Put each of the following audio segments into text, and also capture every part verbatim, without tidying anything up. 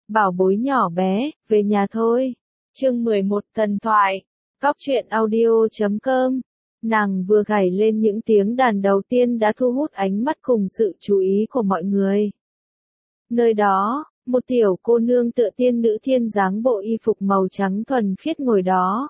Bảo bối nhỏ bé, về nhà thôi. Chương mười một Thần thoại. Cóc truyện audio chấm com. Nàng vừa gảy lên những tiếng đàn đầu tiên đã thu hút ánh mắt cùng sự chú ý của mọi người. Nơi đó, một tiểu cô nương tựa tiên nữ thiên dáng bộ y phục màu trắng thuần khiết ngồi đó.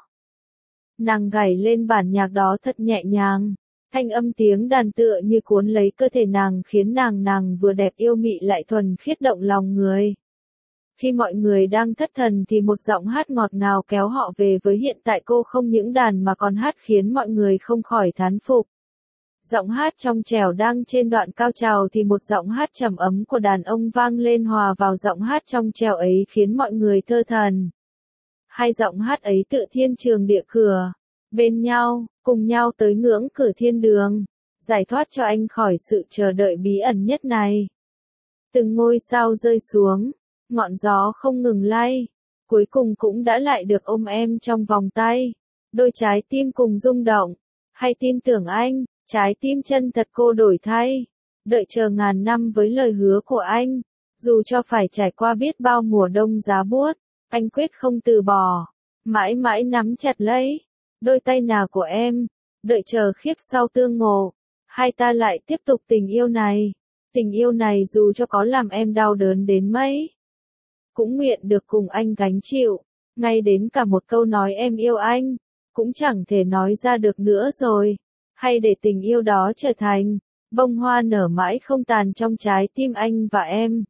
Nàng gảy lên bản nhạc đó thật nhẹ nhàng. Thanh âm tiếng đàn tựa như cuốn lấy cơ thể nàng khiến nàng nàng vừa đẹp yêu mị lại thuần khiết động lòng người. Khi mọi người đang thất thần thì một giọng hát ngọt ngào kéo họ về với hiện tại, cô không những đàn mà còn hát khiến mọi người không khỏi thán phục. Giọng hát trong trẻo đang trên đoạn cao trào thì một giọng hát trầm ấm của đàn ông vang lên hòa vào giọng hát trong trẻo ấy khiến mọi người thơ thần. Hai giọng hát ấy tựa thiên trường địa cửa, bên nhau, cùng nhau tới ngưỡng cửa thiên đường, giải thoát cho anh khỏi sự chờ đợi bí ẩn nhất này. Từng ngôi sao rơi xuống, ngọn gió không ngừng lay, cuối cùng cũng đã lại được ôm em trong vòng tay. Đôi trái tim cùng rung động, hay tin tưởng anh, trái tim chân thật cô đổi thay, đợi chờ ngàn năm với lời hứa của anh. Dù cho phải trải qua biết bao mùa đông giá buốt, anh quyết không từ bỏ, mãi mãi nắm chặt lấy đôi tay nào của em, đợi chờ kiếp sau tương ngộ, hai ta lại tiếp tục tình yêu này. Tình yêu này dù cho có làm em đau đớn đến mấy, cũng nguyện được cùng anh gánh chịu, ngay đến cả một câu nói em yêu anh, cũng chẳng thể nói ra được nữa rồi. Hay để tình yêu đó trở thành bông hoa nở mãi không tàn trong trái tim anh và em.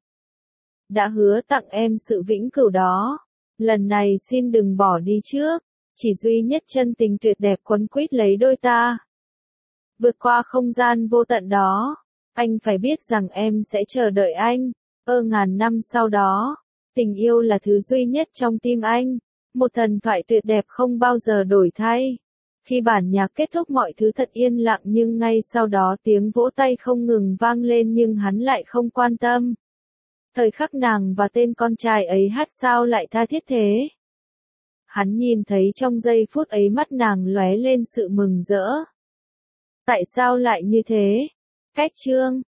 Đã hứa tặng em sự vĩnh cửu đó, lần này xin đừng bỏ đi trước, chỉ duy nhất chân tình tuyệt đẹp quấn quýt lấy đôi ta. Vượt qua không gian vô tận đó, anh phải biết rằng em sẽ chờ đợi anh, ơ ngàn năm sau đó. Tình yêu là thứ duy nhất trong tim anh, một thần thoại tuyệt đẹp không bao giờ đổi thay. Khi bản nhạc kết thúc mọi thứ thật yên lặng, nhưng ngay sau đó tiếng vỗ tay không ngừng vang lên, nhưng hắn lại không quan tâm. Thời khắc nàng và tên con trai ấy hát sao lại tha thiết thế. Hắn nhìn thấy trong giây phút ấy mắt nàng lóe lên sự mừng rỡ. Tại sao lại như thế? Cách chương